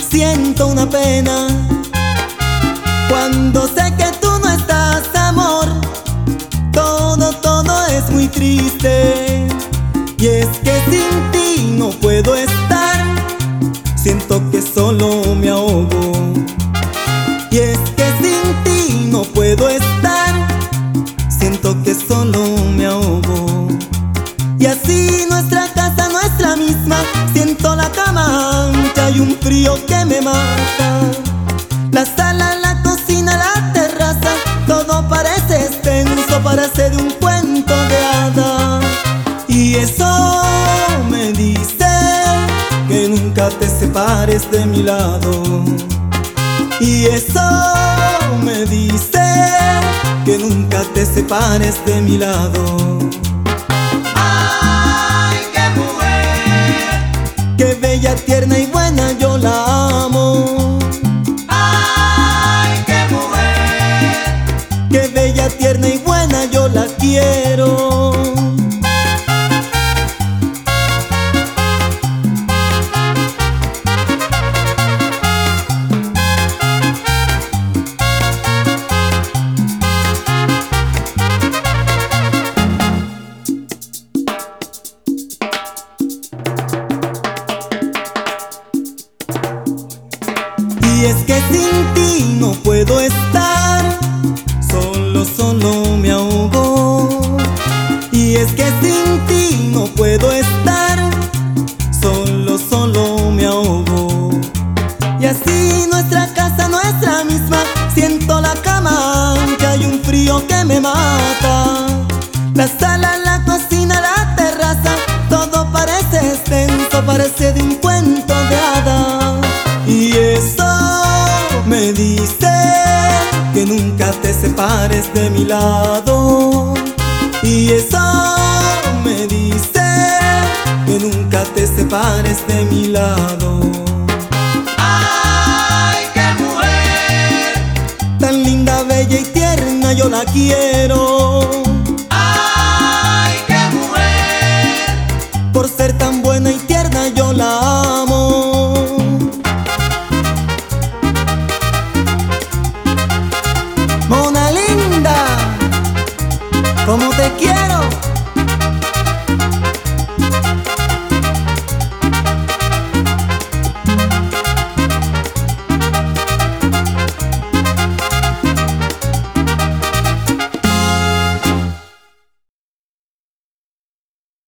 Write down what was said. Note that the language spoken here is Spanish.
Siento una pena cuando sé que tú no estás, amor. Todo es muy triste. Y es que sin ti no puedo estar. Siento que solo me ahogo. Y es que sin ti no puedo estar. Siento que solo me ahogo. Y así nuestra casa no es la misma. Siento la cama ancha y un frío que me mata. La sala, la cocina, la terraza, todo parece extenso, parece de un cuento de hadas. Y eso me dice que nunca te separes de mi lado. Y eso me dice que nunca te separes de mi lado. ¡Ay, qué mujer! Qué bella, tierna y buena, yo la amo. ¡Ay, qué mujer! Qué bella, tierna y buena, yo la quiero. Y es que sin ti no puedo estar, solo me ahogo. Y es que sin ti no puedo estar, solo me ahogo. Y así nuestra casa no es la misma. Siento la cama ancha y un frío que me mata. La sala, la cocina, la terraza, todo parece extenso, parece de un cuento de hadas. Y eso me dice que nunca te separes de mi lado. Y eso me dice que nunca te separes de mi lado. ¡Ay, qué mujer! Tan linda, bella y tierna, yo la quiero.